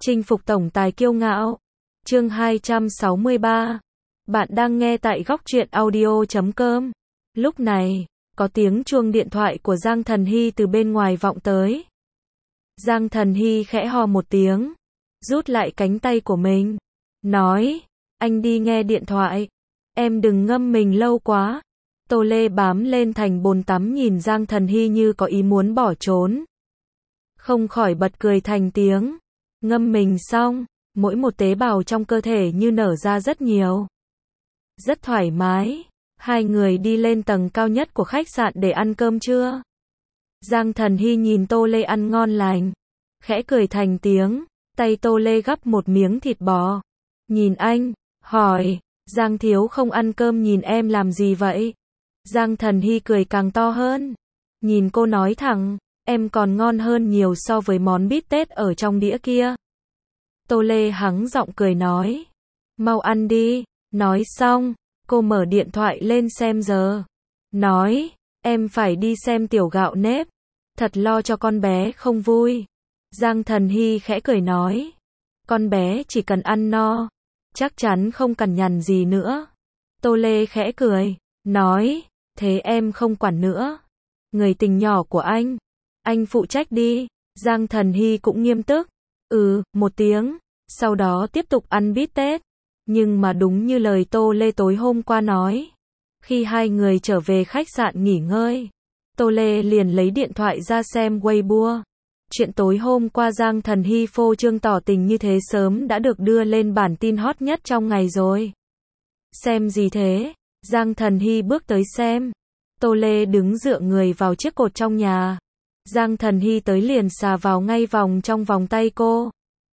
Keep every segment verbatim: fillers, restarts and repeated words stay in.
Chinh phục tổng tài kiêu ngạo. Chương hai trăm sáu mươi ba. Bạn đang nghe tại góc truyện audio chấm com. Lúc này, có tiếng chuông điện thoại của Giang Thần Hy từ bên ngoài vọng tới. Giang Thần Hy khẽ hò một tiếng, rút lại cánh tay của mình, nói, anh đi nghe điện thoại, em đừng ngâm mình lâu quá. Tô Lê bám lên thành bồn tắm nhìn Giang Thần Hy như có ý muốn bỏ trốn. Không khỏi bật cười thành tiếng. Ngâm mình xong, mỗi một tế bào trong cơ thể như nở ra rất nhiều. Rất thoải mái. Hai người đi lên tầng cao nhất của khách sạn để ăn cơm trưa. Giang Thần Hy nhìn Tô Lê ăn ngon lành, khẽ cười thành tiếng, tay Tô Lê gắp một miếng thịt bò. Nhìn anh, hỏi, Giang thiếu không ăn cơm nhìn em làm gì vậy? Giang Thần Hy cười càng to hơn. Nhìn cô nói thẳng, em còn ngon hơn nhiều so với món bít tết ở trong đĩa kia. Tô Lê hắng giọng cười nói, mau ăn đi. Nói xong, cô mở điện thoại lên xem giờ. Nói, em phải đi xem tiểu gạo nếp. Thật lo cho con bé không vui. Giang Thần Hy khẽ cười nói, con bé chỉ cần ăn no, chắc chắn không cằn nhằn gì nữa. Tô Lê khẽ cười, nói, thế em không quản nữa. Người tình nhỏ của anh, anh phụ trách đi. Giang Thần Hy cũng nghiêm túc, ừ, một tiếng, sau đó tiếp tục ăn bít tết. Nhưng mà đúng như lời Tô Lê tối hôm qua nói, khi hai người trở về khách sạn nghỉ ngơi, Tô Lê liền lấy điện thoại ra xem Weibo. Chuyện tối hôm qua Giang Thần Hy phô trương tỏ tình như thế sớm đã được đưa lên bản tin hot nhất trong ngày rồi. Xem gì thế? Giang Thần Hy bước tới xem. Tô Lê đứng dựa người vào chiếc cột trong nhà. Giang Thần Hy tới liền xà vào ngay vòng trong vòng tay cô.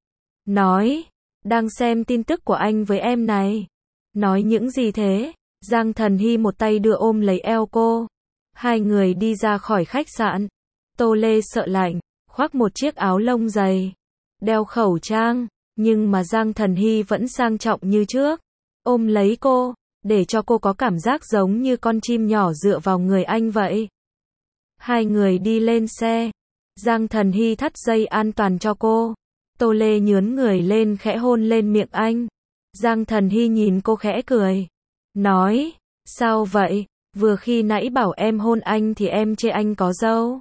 Nói, đang xem tin tức của anh với em này. Nói những gì thế? Giang Thần Hy một tay đưa ôm lấy eo cô. Hai người đi ra khỏi khách sạn. Tô Lê sợ lạnh, khoác một chiếc áo lông dày, đeo khẩu trang, nhưng mà Giang Thần Hy vẫn sang trọng như trước, ôm lấy cô, để cho cô có cảm giác giống như con chim nhỏ dựa vào người anh vậy. Hai người đi lên xe, Giang Thần Hy thắt dây an toàn cho cô. Tô Lê nhướn người lên khẽ hôn lên miệng anh. Giang Thần Hy nhìn cô khẽ cười, nói, sao vậy, vừa khi nãy bảo em hôn anh thì em chê anh có dâu.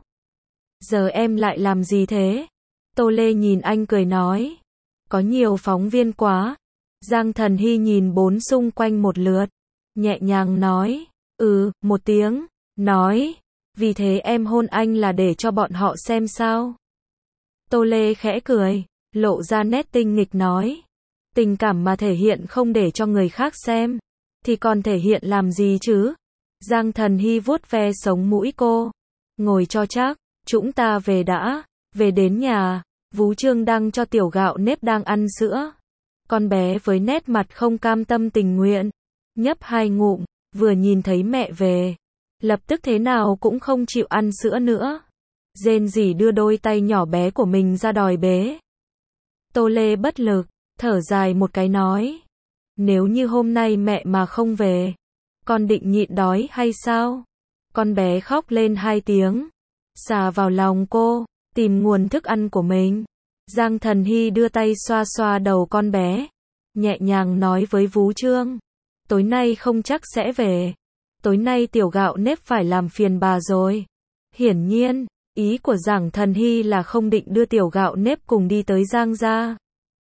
Giờ em lại làm gì thế? Tô Lê nhìn anh cười nói, có nhiều phóng viên quá. Giang Thần Hy nhìn bốn xung quanh một lượt, nhẹ nhàng nói, ừ, một tiếng, nói, vì thế em hôn anh là để cho bọn họ xem sao? Tô Lê khẽ cười, lộ ra nét tinh nghịch nói, tình cảm mà thể hiện không để cho người khác xem, thì còn thể hiện làm gì chứ? Giang Thần Hy vuốt ve sống mũi cô, ngồi cho chắc, chúng ta về đã. Về đến nhà, Vú Trương đang cho tiểu gạo nếp đang ăn sữa. Con bé với nét mặt không cam tâm tình nguyện, nhấp hai ngụm, vừa nhìn thấy mẹ về, lập tức thế nào cũng không chịu ăn sữa nữa. Rên rỉ đưa đôi tay nhỏ bé của mình ra đòi bế. Tô Lê bất lực, thở dài một cái nói, nếu như hôm nay mẹ mà không về, con định nhịn đói hay sao? Con bé khóc lên hai tiếng, xà vào lòng cô, tìm nguồn thức ăn của mình. Giang Thần Hy đưa tay xoa xoa đầu con bé, nhẹ nhàng nói với Vú Trương, tối nay không chắc sẽ về. Tối nay tiểu gạo nếp phải làm phiền bà rồi. Hiển nhiên, ý của Giang Thần Hy là không định đưa tiểu gạo nếp cùng đi tới Giang gia.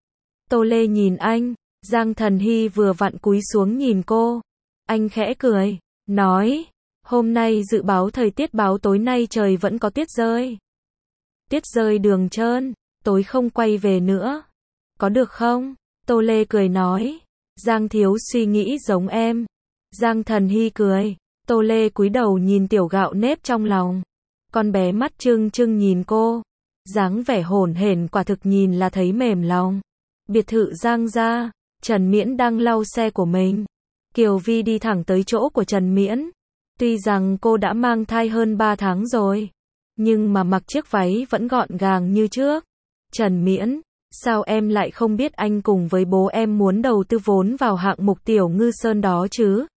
Tô Lê nhìn anh, Giang Thần Hy vừa vặn cúi xuống nhìn cô. Anh khẽ cười, nói, hôm nay dự báo thời tiết báo tối nay trời vẫn có tuyết rơi. Tuyết rơi đường trơn, tối không quay về nữa. Có được không? Tô Lê cười nói, Giang thiếu suy nghĩ giống em. Giang Thần Hy cười, Tô Lê cúi đầu nhìn tiểu gạo nếp trong lòng. Con bé mắt trưng trưng nhìn cô, dáng vẻ hổn hển quả thực nhìn là thấy mềm lòng. Biệt thự Giang gia, Trần Miễn đang lau xe của mình. Kiều Vi đi thẳng tới chỗ của Trần Miễn. Tuy rằng cô đã mang thai hơn ba tháng rồi, nhưng mà mặc chiếc váy vẫn gọn gàng như trước. Trần Miễn, sao em lại không biết anh cùng với bố em muốn đầu tư vốn vào hạng mục Tiểu Ngư Sơn đó chứ?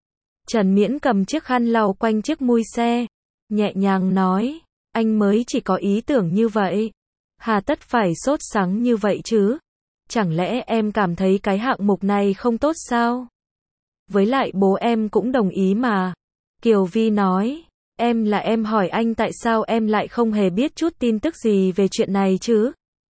Trần Miễn cầm chiếc khăn lau quanh chiếc mui xe, nhẹ nhàng nói, anh mới chỉ có ý tưởng như vậy. Hà tất phải sốt sắng như vậy chứ? Chẳng lẽ em cảm thấy cái hạng mục này không tốt sao? Với lại bố em cũng đồng ý mà. Kiều Vi nói, em là em hỏi anh tại sao em lại không hề biết chút tin tức gì về chuyện này chứ?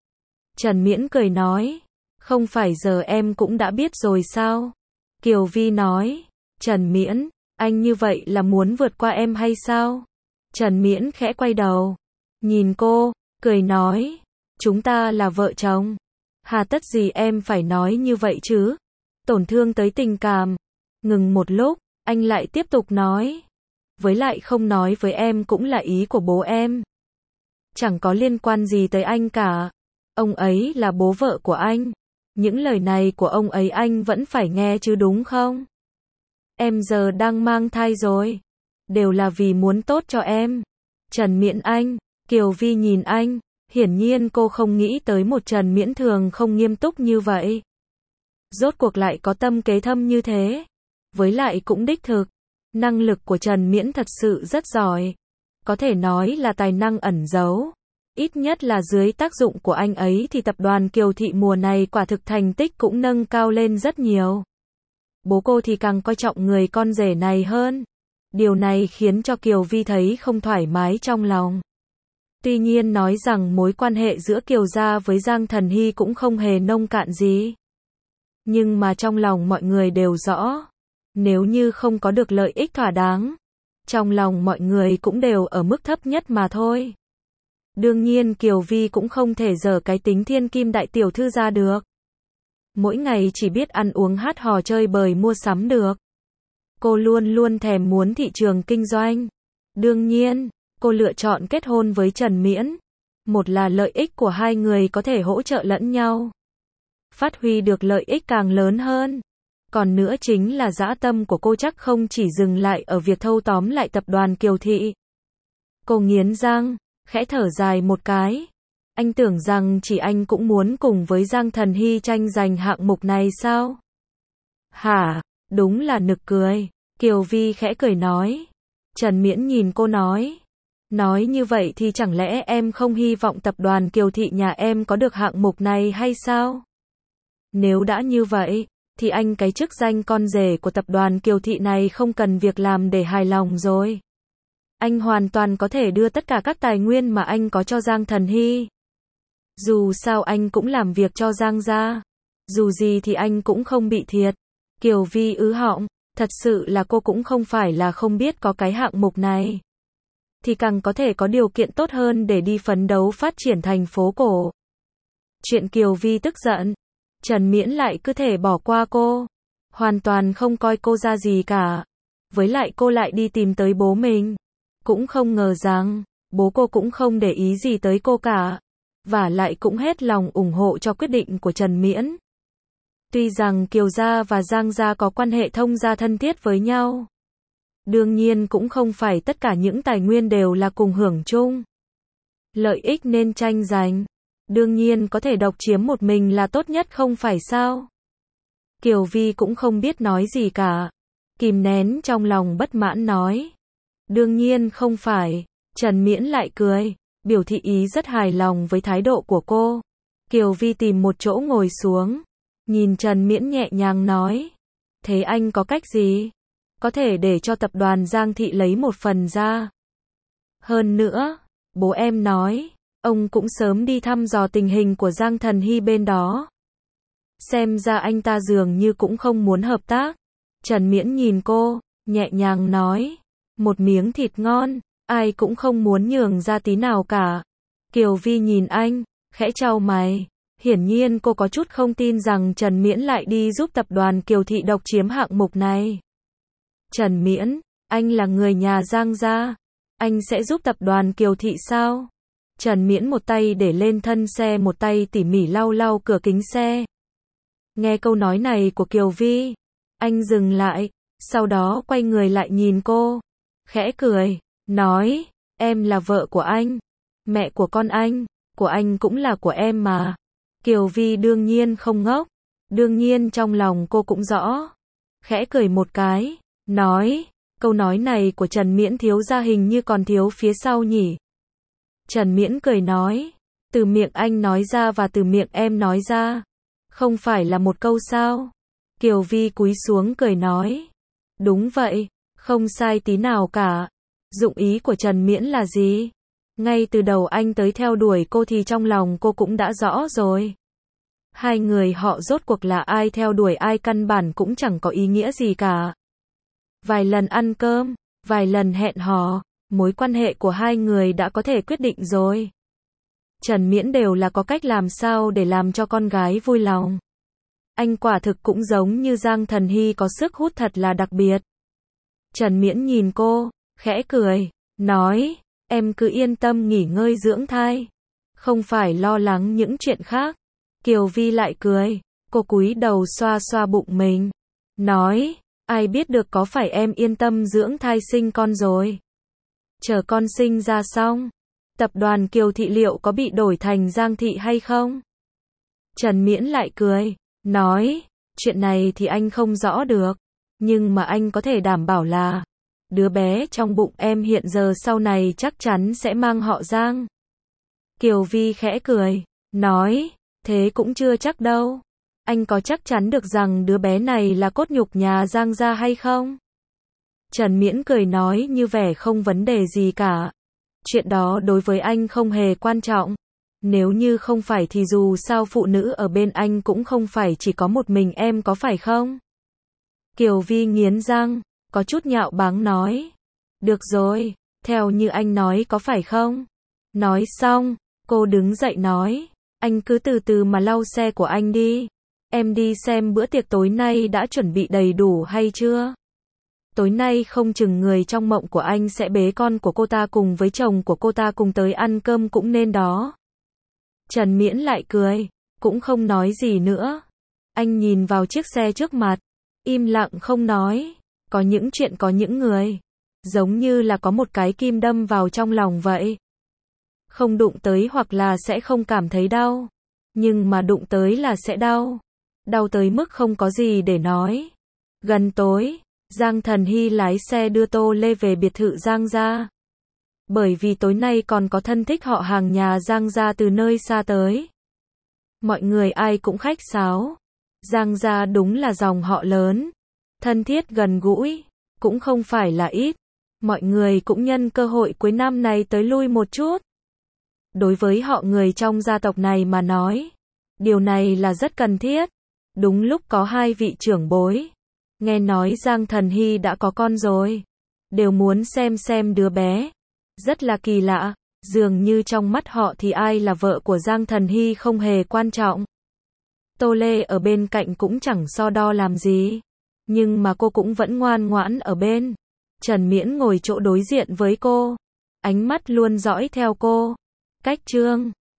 Trần Miễn cười nói, không phải giờ em cũng đã biết rồi sao? Kiều Vi nói, Trần Miễn, anh như vậy là muốn vượt qua em hay sao? Trần Miễn khẽ quay đầu, nhìn cô, cười nói, chúng ta là vợ chồng. Hà tất gì em phải nói như vậy chứ? Tổn thương tới tình cảm. Ngừng một lúc, anh lại tiếp tục nói, với lại không nói với em cũng là ý của bố em. Chẳng có liên quan gì tới anh cả. Ông ấy là bố vợ của anh. Những lời này của ông ấy anh vẫn phải nghe chứ đúng không? Em giờ đang mang thai rồi. Đều là vì muốn tốt cho em. Trần Miễn anh. Kiều Vi nhìn anh. Hiển nhiên cô không nghĩ tới một Trần Miễn thường không nghiêm túc như vậy. Rốt cuộc lại có tâm kế thâm như thế. Với lại cũng đích thực. Năng lực của Trần Miễn thật sự rất giỏi. Có thể nói là tài năng ẩn giấu. Ít nhất là dưới tác dụng của anh ấy thì tập đoàn Kiều Thị mùa này quả thực thành tích cũng nâng cao lên rất nhiều. Bố cô thì càng coi trọng người con rể này hơn. Điều này khiến cho Kiều Vi thấy không thoải mái trong lòng. Tuy nhiên nói rằng mối quan hệ giữa Kiều gia với Giang Thần Hy cũng không hề nông cạn gì. Nhưng mà trong lòng mọi người đều rõ. Nếu như không có được lợi ích thỏa đáng, trong lòng mọi người cũng đều ở mức thấp nhất mà thôi. Đương nhiên Kiều Vi cũng không thể dở cái tính thiên kim đại tiểu thư ra được. Mỗi ngày chỉ biết ăn uống hát hò chơi bời mua sắm được. Cô luôn luôn thèm muốn thị trường kinh doanh. Đương nhiên, cô lựa chọn kết hôn với Trần Miễn. Một là lợi ích của hai người có thể hỗ trợ lẫn nhau. Phát huy được lợi ích càng lớn hơn. Còn nữa chính là dã tâm của cô chắc không chỉ dừng lại ở việc thâu tóm lại tập đoàn Kiều Thị. Cô nghiến răng, khẽ thở dài một cái. Anh tưởng rằng chỉ anh cũng muốn cùng với Giang Thần Hy tranh giành hạng mục này sao? Hả, đúng là nực cười. Kiều Vi khẽ cười nói. Trần Miễn nhìn cô nói. Nói như vậy thì chẳng lẽ em không hy vọng tập đoàn Kiều Thị nhà em có được hạng mục này hay sao? Nếu đã như vậy, thì anh cái chức danh con rể của tập đoàn Kiều Thị này không cần việc làm để hài lòng rồi. Anh hoàn toàn có thể đưa tất cả các tài nguyên mà anh có cho Giang Thần Hy. Dù sao anh cũng làm việc cho Giang gia. Dù gì thì anh cũng không bị thiệt. Kiều Vi ứ họng, thật sự là cô cũng không phải là không biết có cái hạng mục này. Thì càng có thể có điều kiện tốt hơn để đi phấn đấu phát triển thành phố cổ. Chuyện Kiều Vi tức giận. Trần Miễn lại cứ thể bỏ qua cô. Hoàn toàn không coi cô ra gì cả. Với lại cô lại đi tìm tới bố mình. Cũng không ngờ rằng, bố cô cũng không để ý gì tới cô cả. Và lại cũng hết lòng ủng hộ cho quyết định của Trần Miễn. Tuy rằng Kiều gia và Giang gia có quan hệ thông gia thân thiết với nhau. Đương nhiên cũng không phải tất cả những tài nguyên đều là cùng hưởng chung. Lợi ích nên tranh giành. Đương nhiên có thể độc chiếm một mình là tốt nhất không phải sao? Kiều Vi cũng không biết nói gì cả. Kìm nén trong lòng bất mãn nói. Đương nhiên không phải. Trần Miễn lại cười, biểu thị ý rất hài lòng với thái độ của cô. Kiều Vi tìm một chỗ ngồi xuống. Nhìn Trần Miễn nhẹ nhàng nói. Thế anh có cách gì? Có thể để cho tập đoàn Giang Thị lấy một phần ra. Hơn nữa, bố em nói, ông cũng sớm đi thăm dò tình hình của Giang Thần Hy bên đó. Xem ra anh ta dường như cũng không muốn hợp tác. Trần Miễn nhìn cô, nhẹ nhàng nói. Một miếng thịt ngon, ai cũng không muốn nhường ra tí nào cả. Kiều Vi nhìn anh, khẽ chau mày. Hiển nhiên cô có chút không tin rằng Trần Miễn lại đi giúp tập đoàn Kiều Thị độc chiếm hạng mục này. Trần Miễn, anh là người nhà Giang gia. Anh sẽ giúp tập đoàn Kiều Thị sao? Trần Miễn một tay để lên thân xe, một tay tỉ mỉ lau lau cửa kính xe. Nghe câu nói này của Kiều Vi, anh dừng lại, sau đó quay người lại nhìn cô, khẽ cười, nói, em là vợ của anh, mẹ của con anh, của anh cũng là của em mà. Kiều Vi đương nhiên không ngốc, đương nhiên trong lòng cô cũng rõ, khẽ cười một cái, nói, câu nói này của Trần Miễn thiếu gia hình như còn thiếu phía sau nhỉ. Trần Miễn cười nói, Từ miệng anh nói ra và từ miệng em nói ra, không phải là một câu sao? Kiều Vi cúi xuống cười nói. Đúng vậy, không sai tí nào cả. Dụng ý của Trần Miễn là gì? Ngay từ đầu anh tới theo đuổi cô thì trong lòng cô cũng đã rõ rồi. Hai người họ rốt cuộc là ai theo đuổi ai căn bản cũng chẳng có ý nghĩa gì cả. Vài lần ăn cơm, vài lần hẹn hò, mối quan hệ của hai người đã có thể quyết định rồi. Trần Miễn đều là có cách làm sao để làm cho con gái vui lòng. Anh quả thực cũng giống như Giang Thần Hy có sức hút thật là đặc biệt. Trần Miễn nhìn cô, khẽ cười, nói, em cứ yên tâm nghỉ ngơi dưỡng thai. Không phải lo lắng những chuyện khác. Kiều Vi lại cười, cô cúi đầu xoa xoa bụng mình. Nói, ai biết được có phải em yên tâm dưỡng thai sinh con rồi. Chờ con sinh ra xong, tập đoàn Kiều Thị liệu có bị đổi thành Giang Thị hay không? Trần Miễn lại cười, nói, chuyện này thì anh không rõ được. Nhưng mà anh có thể đảm bảo là, đứa bé trong bụng em hiện giờ sau này chắc chắn sẽ mang họ Giang. Kiều Vi khẽ cười, nói, thế cũng chưa chắc đâu. Anh có chắc chắn được rằng đứa bé này là cốt nhục nhà Giang gia hay không? Trần Miễn cười nói như vẻ không vấn đề gì cả. Chuyện đó đối với anh không hề quan trọng. Nếu như không phải thì dù sao phụ nữ ở bên anh cũng không phải chỉ có một mình em có phải không? Kiều Vi nghiến răng, có chút nhạo báng nói. Được rồi, theo như anh nói có phải không? Nói xong, cô đứng dậy nói, anh cứ từ từ mà lau xe của anh đi. Em đi xem bữa tiệc tối nay đã chuẩn bị đầy đủ hay chưa? Tối nay không chừng người trong mộng của anh sẽ bế con của cô ta cùng với chồng của cô ta cùng tới ăn cơm cũng nên đó. Trần Miễn lại cười, cũng không nói gì nữa. Anh nhìn vào chiếc xe trước mặt, im lặng không nói. Có những chuyện có những người, giống như là có một cái kim đâm vào trong lòng vậy. Không đụng tới hoặc là sẽ không cảm thấy đau, nhưng mà đụng tới là sẽ đau. Đau tới mức không có gì để nói. Gần tối, Giang Thần Hy lái xe đưa Tô Lê về biệt thự Giang gia. Bởi vì tối nay còn có thân thích họ hàng nhà Giang gia từ nơi xa tới. Mọi người ai cũng khách sáo. Giang gia đúng là dòng họ lớn, thân thiết gần gũi, cũng không phải là ít. Mọi người cũng nhân cơ hội cuối năm này tới lui một chút. Đối với họ người trong gia tộc này mà nói, điều này là rất cần thiết. Đúng lúc có hai vị trưởng bối, nghe nói Giang Thần Hy đã có con rồi, đều muốn xem xem đứa bé. Rất là kỳ lạ, dường như trong mắt họ thì ai là vợ của Giang Thần Hy không hề quan trọng. Tô Lê ở bên cạnh cũng chẳng so đo làm gì, nhưng mà cô cũng vẫn ngoan ngoãn ở bên. Trần Miễn ngồi chỗ đối diện với cô, ánh mắt luôn dõi theo cô. Cách Trương